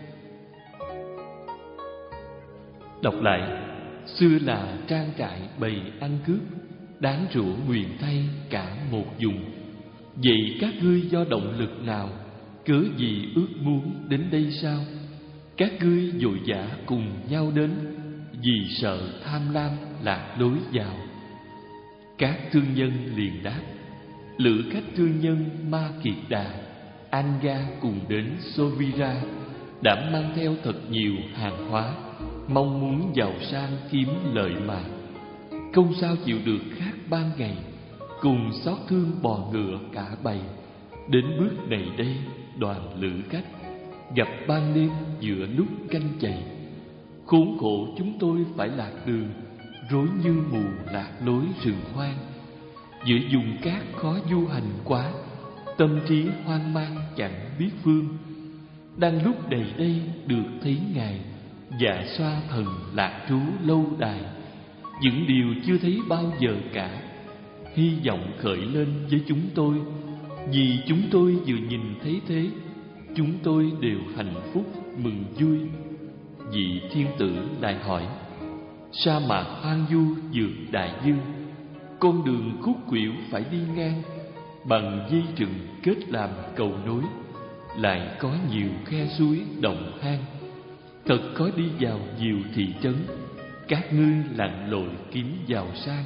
Đọc lại: xưa là trang trại bầy ăn cướp, đáng rủa nguyền thay cả một vùng. Vậy các ngươi do động lực nào, cớ gì ước muốn đến đây sao? Các ngươi vội vã cùng nhau đến, vì sợ tham lam lạc lối vào. Các thương nhân liền đáp: lữ khách thương nhân Ma Kiệt Đà, Anga cùng đến Sovira, đã mang theo thật nhiều hàng hóa, mong muốn giàu sang kiếm lợi mà. Không sao chịu được khác ban ngày, cùng xót thương bò ngựa cả bầy. Đến bước này đây đoàn lữ khách, gặp ban đêm giữa lúc canh chày. Khốn khổ chúng tôi phải lạc đường, rối như mù lạc lối rừng hoang. Giữa vùng cát khó du hành quá, tâm trí hoang mang chẳng biết phương. Đang lúc đầy đây được thấy ngài, dạ xoa thần lạc trú lâu đài. Những điều chưa thấy bao giờ cả, hy vọng khởi lên với chúng tôi. Vì chúng tôi vừa nhìn thấy thế, chúng tôi đều hạnh phúc mừng vui. Vị thiên tử lại hỏi: sa mạc hoang vu vượt đại dương, con đường khúc khuỷu phải đi ngang, bằng dây rừng kết làm cầu nối, lại có nhiều khe suối động hang. Thật khó đi vào nhiều thị trấn, các ngươi lặn lội kiếm giàu sang.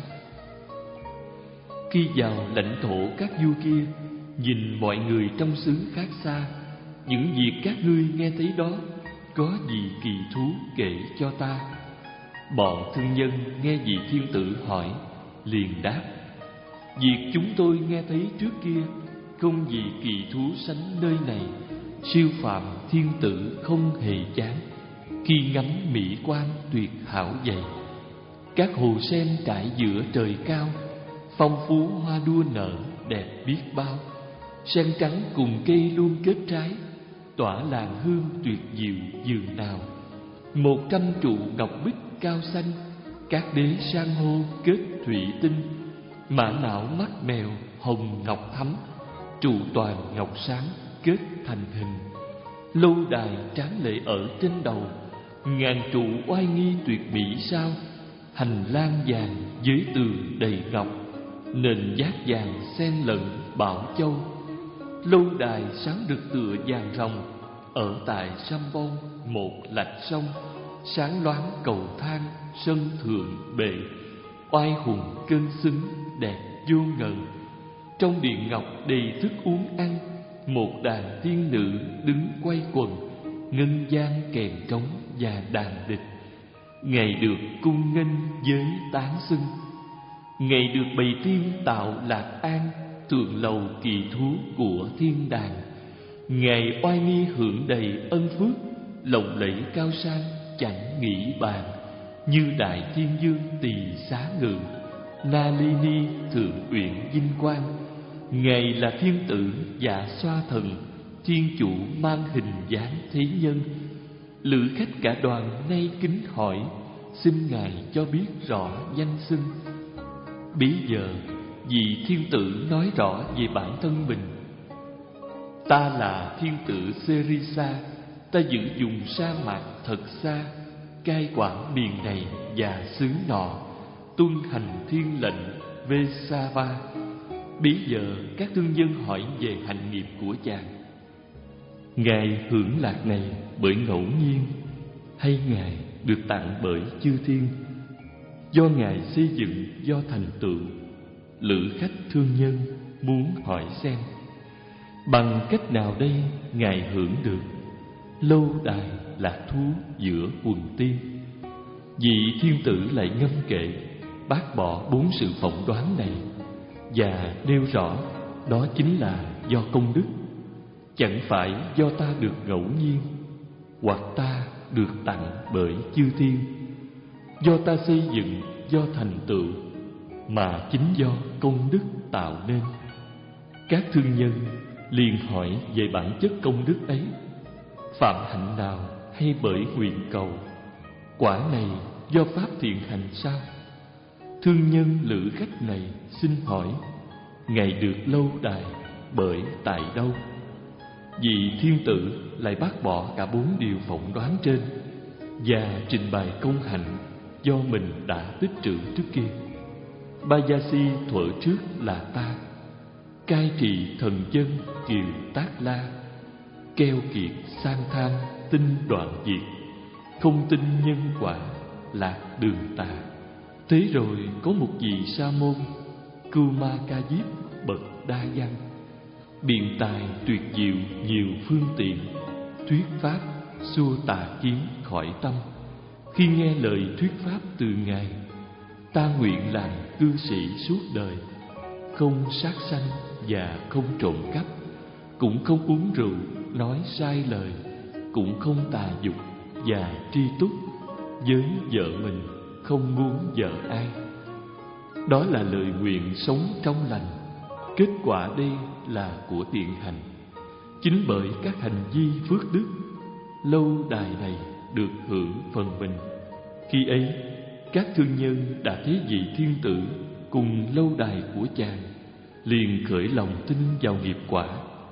Khi vào lãnh thổ các vua kia, nhìn mọi người trong xứ khác xa, những việc các ngươi nghe thấy đó, có gì kỳ thú kể cho ta? Bọn thương nhân nghe vị thiên tử hỏi, liền đáp: việc chúng tôi nghe thấy trước kia, không gì kỳ thú sánh nơi này. Siêu phàm thiên tử không hề chán, khi ngắm mỹ quan tuyệt hảo vậy. Các hồ sen trải giữa trời cao, phong phú hoa đua nở đẹp biết bao. Sen trắng cùng cây luôn kết trái, tỏa làn hương tuyệt diệu dường nào. Một trăm trụ ngọc bích cao xanh, các đế san hô kết thủy tinh. Mã não mắt mèo hồng ngọc thắm, trụ toàn ngọc sáng kết thành hình. Lâu đài tráng lệ ở trên đầu, ngàn trụ oai nghi tuyệt mỹ sao. Hành lang vàng với tường đầy ngọc, nền giác vàng xen lẫn bảo châu. Lâu đài sáng rực tựa vàng ròng, ở tại Sambon một lạch sông. Sáng loáng cầu thang sân thượng bệ, oai hùng cân xứng đẹp vô ngần. Trong điện ngọc đầy thức uống ăn, một đàn tiên nữ đứng quay quần, ngân vang kèn trống và đàn địch. Ngày được cung nghênh với tán xưng, ngày được bầy tiên tạo lạc an, tượng lầu kỳ thú của thiên đàng. Ngài oai nghi hưởng đầy ân phước, lộng lẫy cao sang chẳng nghĩ bàn. Như đại thiên dương tỳ xá ngự, Na Ly Ni thượng uyển vinh quang. Ngài là thiên tử dạ xoa thần, thiên chủ mang hình dáng thế nhân. Lữ khách cả đoàn nay kính hỏi, xin Ngài cho biết rõ danh xưng. Bấy giờ vị thiên tử nói rõ về bản thân mình. Ta là thiên tử Serisa, ta giữ vùng sa mạc thật xa, cai quản miền này và xứ nọ, tuân hành thiên lệnh Vesava. Bấy giờ các thương nhân hỏi về hạnh nghiệp của chàng. Ngài hưởng lạc này bởi ngẫu nhiên, hay Ngài được tặng bởi chư thiên? Do Ngài xây dựng, do thành tựu? Lữ khách thương nhân muốn hỏi xem, bằng cách nào đây Ngài hưởng được lâu đài lạc thú giữa quần tiên? Vị thiên tử lại ngâm kệ, bác bỏ bốn sự phỏng đoán này và nêu rõ đó chính là do công đức, chẳng phải do ta được ngẫu nhiên hoặc ta được tặng bởi chư thiên, do ta xây dựng, do thành tựu, mà chính do công đức tạo nên. Các thương nhân liền hỏi về bản chất công đức ấy, phạm hạnh nào hay bởi nguyện cầu? Quả này do pháp thiện hành sao? Thương nhân lữ khách này xin hỏi, Ngài được lâu đài bởi tại đâu? Vị thiên tử lại bác bỏ cả bốn điều phỏng đoán trên và trình bày công hạnh do mình đã tích trữ trước kia. Bajasi thuở trước là ta, cai trị thần dân kiều Tác La, keo kiệt sang tham tinh đoạn diệt, không tin nhân quả lạc đường tà. Thế rồi có một vị sa môn Kuma Ca Diếp bậc đa văn, biện tài tuyệt diệu nhiều phương tiện, thuyết pháp xua tà kiến khỏi tâm. Khi nghe lời thuyết pháp từ Ngài, ta nguyện làm cư sĩ suốt đời, không sát sanh và không trộm cắp, cũng không uống rượu nói sai lời, cũng không tà dục và tri túc, với vợ mình không muốn vợ ai. Đó là lời nguyện sống trong lành. Kết quả đây là của thiện hành. Chính bởi các hành vi phước đức, lâu đài này được hưởng phần mình. Khi ấy, các thương nhân đã thấy vị thiên tử cùng lâu đài của chàng, liền khởi lòng tin vào nghiệp quả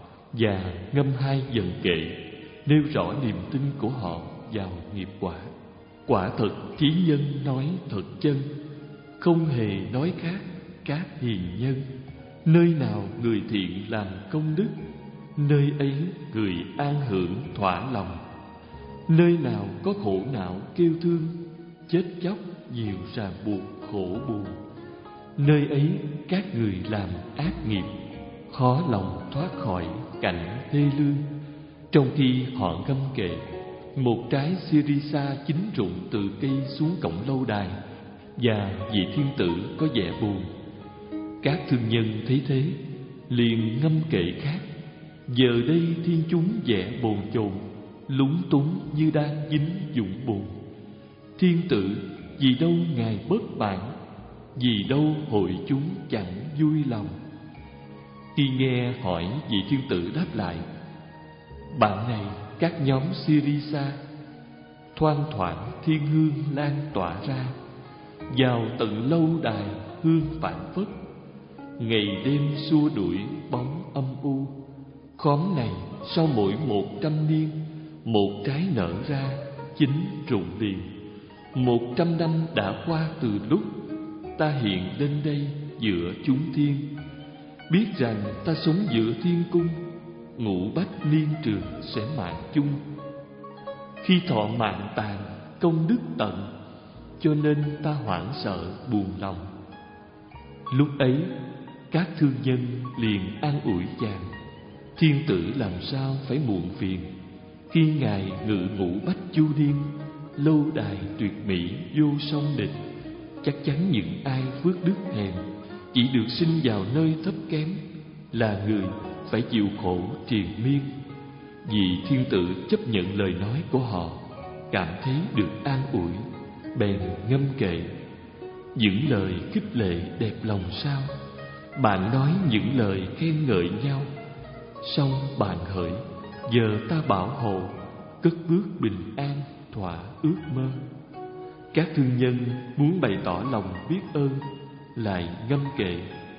và ngâm hai dần kệ, nêu rõ niềm tin của họ vào nghiệp quả. Quả thật chí nhân nói thật chân, không hề nói khác các hiền nhân. Nơi nào người thiện làm công đức, nơi ấy người an hưởng thỏa lòng. Nơi nào có khổ não kêu thương, chết chóc nhiều ràng buộc khổ buồn, nơi ấy các người làm ác nghiệp, khó lòng thoát khỏi cảnh thê lương. Trong khi họ ngâm kệ, một trái sirisa chín rụng từ cây xuống cổng lâu đài, và vị thiên tử có vẻ buồn. Các thương nhân thấy thế, liền ngâm kệ khác. Giờ đây thiên chúng vẻ bồn chồn, lúng túng như đang dính dũng buồn. Thiên tử, vì đâu Ngài bất mãn, vì đâu hội chúng chẳng vui lòng. Khi nghe hỏi, vị thiên tử đáp lại, bạn này các nhóm Sirisa, thoang thoảng thiên hương lan tỏa ra, vào tận lâu đài hương phảng phất, ngày đêm xua đuổi bóng âm u. Khóm này sau mỗi một trăm niên, một trái nở ra chín rụng liền. Một trăm năm đã qua từ lúc ta hiện lên đây giữa chúng thiên. Biết rằng ta sống giữa thiên cung, ngũ bách niên trường sẽ mạng chung. Khi thọ mạng tàn, công đức tận, cho nên ta hoảng sợ buồn lòng. Lúc ấy các thương nhân liền an ủi chàng, thiên tử làm sao phải muộn phiền. Khi Ngài ngự ngũ bách chu niên, lâu đài tuyệt mỹ vô song địch, chắc chắn những ai phước đức hèn chỉ được sinh vào nơi thấp kém, là người phải chịu khổ triền miên. Vì thiên tử chấp nhận lời nói của họ, cảm thấy được an ủi, bèn ngâm kệ. Những lời khích lệ đẹp lòng sao? Bạn nói những lời khen ngợi nhau. Xong bạn hỡi, giờ ta bảo hộ, cất bước bình an thỏa ước mơ. Các thương nhân muốn bày tỏ lòng biết ơn, lại ngâm kệ.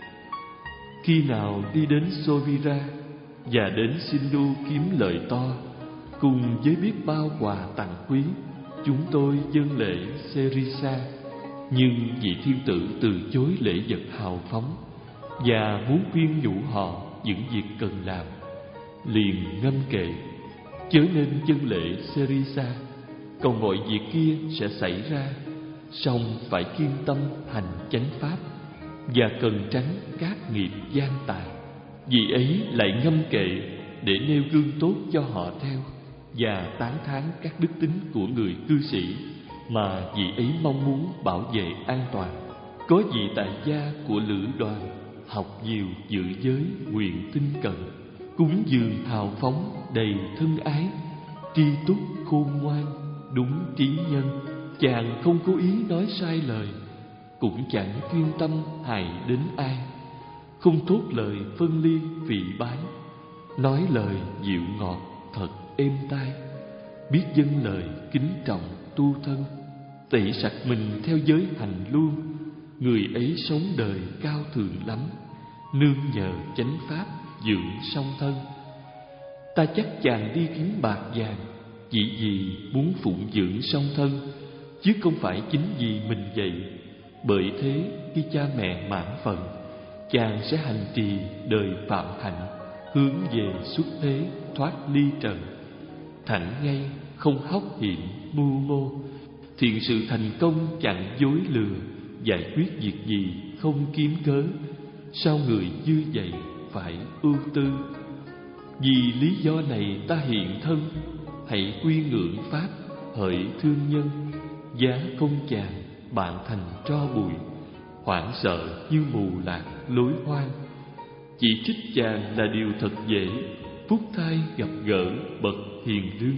Khi nào đi đến Sovira và đến Sindhu kiếm lợi to, cùng với biết bao quà tặng quý, chúng tôi dâng lễ Serisa. Nhưng vị thiên tử từ chối lễ vật hào phóng và muốn khuyên nhủ họ những việc cần làm. Liền ngâm kệ: chớ nên dâng lễ Serisa, còn mọi việc kia sẽ xảy ra. Song phải kiên tâm hành chánh pháp và cần tránh các nghiệp gian tà. Vì ấy lại ngâm kệ để nêu gương tốt cho họ theo, và tán thán các đức tính của người cư sĩ mà vị ấy mong muốn bảo vệ an toàn. Có vị tại gia của lữ đoàn, học nhiều giữ giới nguyện tinh cận, cúng dường hào phóng đầy thân ái, tri túc khôn ngoan đúng trí nhân. Chàng không cố ý nói sai lời, cũng chẳng chuyên tâm hại đến ai, không thốt lời phân ly vị bái, nói lời dịu ngọt thật êm tai, biết dâng lời kính trọng tu thân, tẩy sạch mình theo giới hành luôn. Người ấy sống đời cao thượng lắm, nương nhờ chánh pháp dưỡng song thân. Ta chắc chàng đi kiếm bạc vàng chỉ vì muốn phụng dưỡng song thân, chứ không phải chính vì mình vậy. Bởi thế khi cha mẹ mãn phận, chàng sẽ hành trì đời phạm hạnh, hướng về xuất thế thoát ly trần. Thẳng ngay không hóc hiểm mưu mô, thiện sự thành công chẳng dối lừa, giải quyết việc gì không kiếm cớ. Sao người như vậy phải ưu tư? Vì lý do này ta hiện thân, hãy quy ngưỡng pháp hỡi thương nhân. Giá không chàng bạn thành tro bụi, hoảng sợ như mù lạc lối hoang. Chỉ trích chàng là điều thật dễ, phúc thai gặp gỡ bậc hiền lương.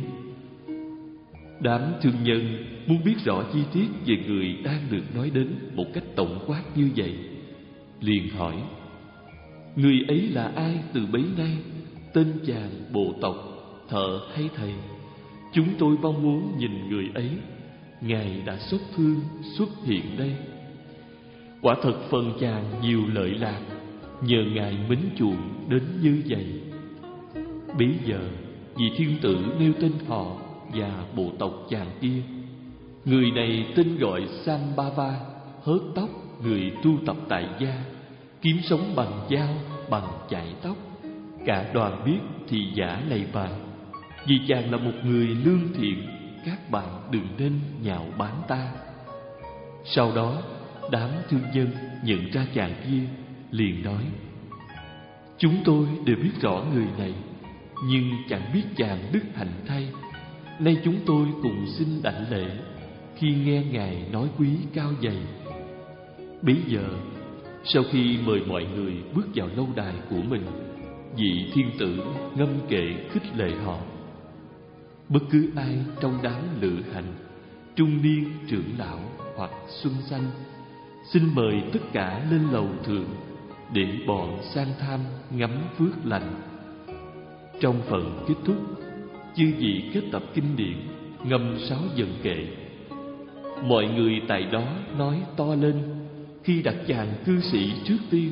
Đám thương nhân muốn biết rõ chi tiết về người đang được nói đến một cách tổng quát như vậy, liền hỏi: người ấy là ai từ bấy nay? Tên chàng bộ tộc, thợ hay thầy? Chúng tôi mong muốn nhìn người ấy. Ngài đã xót thương xuất hiện đây. Quả thật phần chàng nhiều lợi lạc, nhờ Ngài mến chuộng đến như vậy. Bấy giờ vị thiên tử nêu tên họ và bộ tộc chàng kia. Người này tên gọi Sambhava, hớt tóc, người tu tập tại gia, kiếm sống bằng dao, bằng chải tóc. Cả đoàn biết thì giả lầy vàng. Vì chàng là một người lương thiện, các bạn đừng nên nhạo báng ta. Sau đó đám thương nhân nhận ra chàng kia, liền nói: chúng tôi đều biết rõ người này, nhưng chẳng biết chàng đức hạnh thay. Nay chúng tôi cùng xin đảnh lễ khi nghe Ngài nói quý cao dày. Bấy giờ sau khi mời mọi người bước vào lâu đài của mình, vị thiên tử ngâm kệ khích lệ họ: bất cứ ai trong đám lữ hành, trung niên, trưởng lão hoặc xuân xanh, xin mời tất cả lên lầu thượng, để bọn sang tham ngắm phước lành. Trong phần kết thúc, chư vị kết tập kinh điển, ngâm sáu dần kệ. Mọi người tại đó nói to lên khi đặt chàng cư sĩ trước tiên: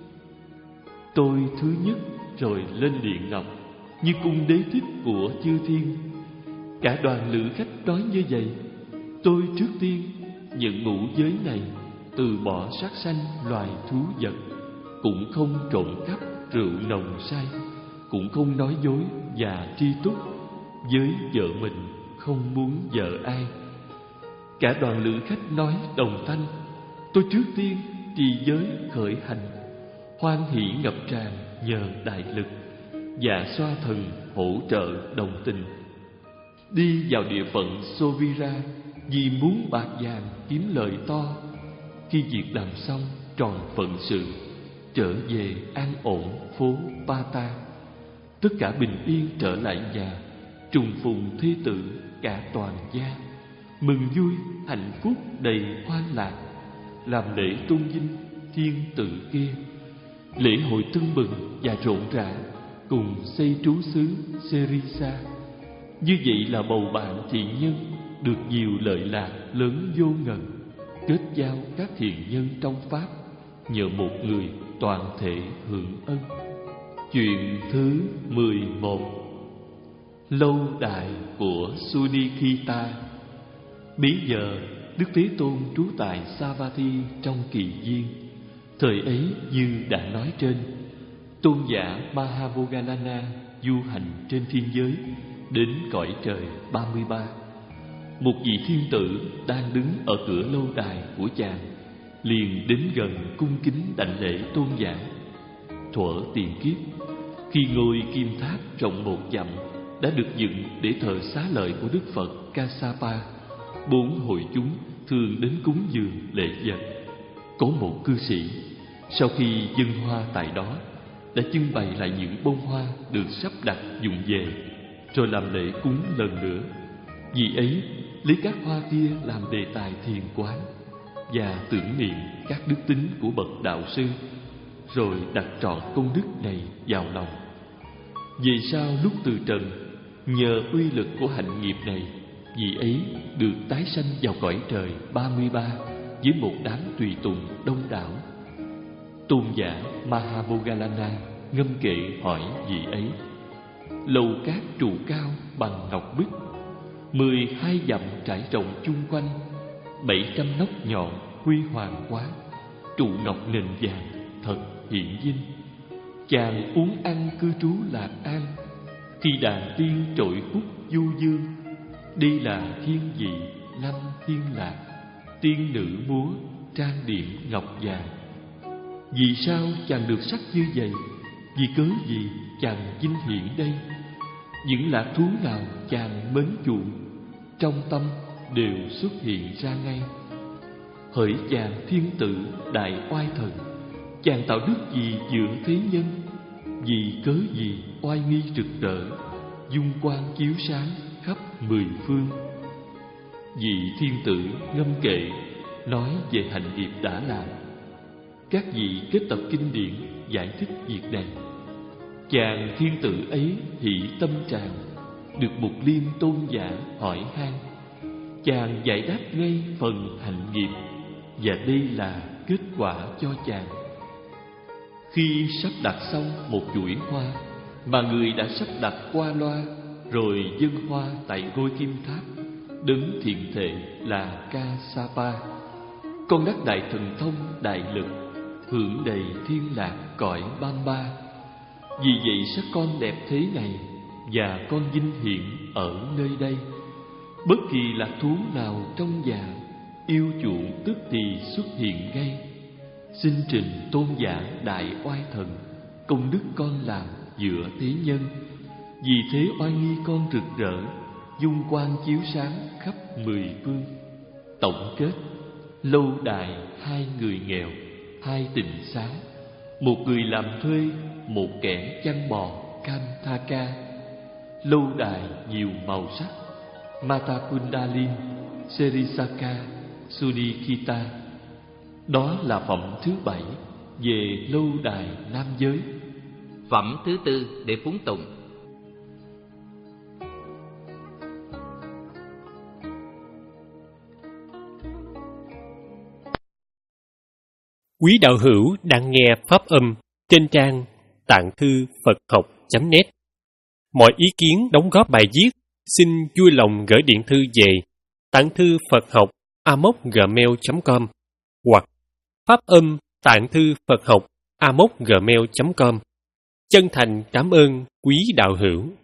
tôi thứ nhất rồi lên điện ngọc, như cung đế thích của chư thiên. Cả đoàn lữ khách nói như vậy. Tôi trước tiên nhận ngũ giới này, từ bỏ sát sanh loài thú vật, cũng không trộm cắp rượu nồng say, cũng không nói dối và tri túc. Với vợ mình không muốn vợ ai. Cả đoàn lữ khách nói đồng thanh: tôi trước tiên trì giới khởi hành, hoan hỷ ngập tràn nhờ đại lực, và xoa thần hỗ trợ đồng tình. Đi vào địa phận Sovira vì muốn bạc vàng kiếm lời to. Khi việc làm xong tròn phận sự, trở về an ổn phố Pata. Tất cả bình yên trở lại nhà, trùng phùng thê tử cả toàn gia, mừng vui hạnh phúc đầy hoan lạc, làm lễ tôn vinh thiên tử kia. Lễ hội tưng bừng và rộn rã, cùng xây trú xứ Serisa. Như vậy là bầu bạn thiện nhân được nhiều lợi lạc lớn vô ngần, kết giao các thiện nhân trong pháp, nhờ một người toàn thể hưởng ân. Chuyện thứ mười một. Lâu đài của Sunikita. Bấy giờ Đức Thế Tôn trú tại Savatthi trong kỳ viên. Thời ấy như đã nói trên, tôn giả Mahavogalana du hành trên thiên giới đến cõi trời ba mươi ba. Một vị thiên tử đang đứng ở cửa lâu đài của chàng liền đến gần cung kính đảnh lễ tôn giả. Thuở tiền kiếp, khi ngôi kim tháp rộng một dặm đã được dựng để thờ xá lợi của Đức Phật Kassapa, bốn hội chúng thường đến cúng dường lễ vật. Có một cư sĩ sau khi dâng hoa tại đó đã trưng bày lại những bông hoa được sắp đặt dụng về, rồi làm lễ cúng lần nữa. Vì ấy lấy các hoa kia làm đề tài thiền quán và tưởng niệm các đức tính của bậc đạo sư, rồi đặt trọn công đức này vào lòng. Về sau lúc từ trần, nhờ uy lực của hạnh nghiệp này, vị ấy được tái sanh vào cõi trời ba mươi ba với một đám tùy tùng đông đảo. Tôn giả Mahavogalana ngâm kệ hỏi vị ấy: lầu cát trụ cao bằng ngọc bích, mười hai dặm trải rộng chung quanh, bảy trăm nóc nhọn huy hoàng quá, trụ ngọc nền vàng thật hiển vinh. Chàng uống ăn cư trú lạc an, khi đàn tiên trội khúc du dương. Đây là thiên vị năm thiên lạc, tiên nữ múa trang điểm ngọc vàng. Vì sao chàng được sắc như vậy? Vì cớ gì chàng vinh hiển đây? Những lạc thú nào chàng mến chuộng, trong tâm đều xuất hiện ra ngay. Hỡi chàng thiên tử đại oai thần, chàng tạo đức gì giữa thế nhân? Vì cớ gì oai nghi rực rỡ, dung quang chiếu sáng khắp mười phương? Vị thiên tử ngâm kệ nói về hạnh nghiệp đã làm. Các vị kết tập kinh điển giải thích việc này. Chàng thiên tử ấy hỷ tâm tràn, được một liêm tôn giả hỏi han. Chàng giải đáp ngay phần hạnh nghiệp, và đây là kết quả cho chàng. Khi sắp đặt xong một chuỗi hoa mà người đã sắp đặt qua loa, rồi dâng hoa tại ngôi kim tháp, đấng thiện thệ là Kassapa, con đắc đại thần thông đại lực, hưởng đầy thiên lạc cõi Bamba. Vì vậy sắc con đẹp thế này, và con vinh hiển ở nơi đây. Bất kỳ lạc thú nào trong già yêu chuộng tức thì xuất hiện ngay. Xin trình tôn giả đại oai thần, công đức con làm giữa thế nhân. Vì thế oai nghi con rực rỡ, dung quang chiếu sáng khắp mười phương. Tổng kết: lâu đài hai người nghèo, hai tịnh xá, một người làm thuê, một kẻ chăn bò Kantaka. Lâu đài nhiều màu sắc: Matakundalin, Serisaka, Sunikita. Đó là phẩm thứ bảy về lâu đài nam giới. Phẩm thứ tư để phúng tụng. Quý đạo hữu đang nghe pháp âm trên trang tạng thư Phật học chấm net. Mọi ý kiến đóng góp bài viết xin vui lòng gửi điện thư về tạng thư Phật học a m o c gmail chấm com hoặc pháp âm tạng thư Phật học a m o c gmail chấm com. Chân thành cảm ơn quý đạo hữu.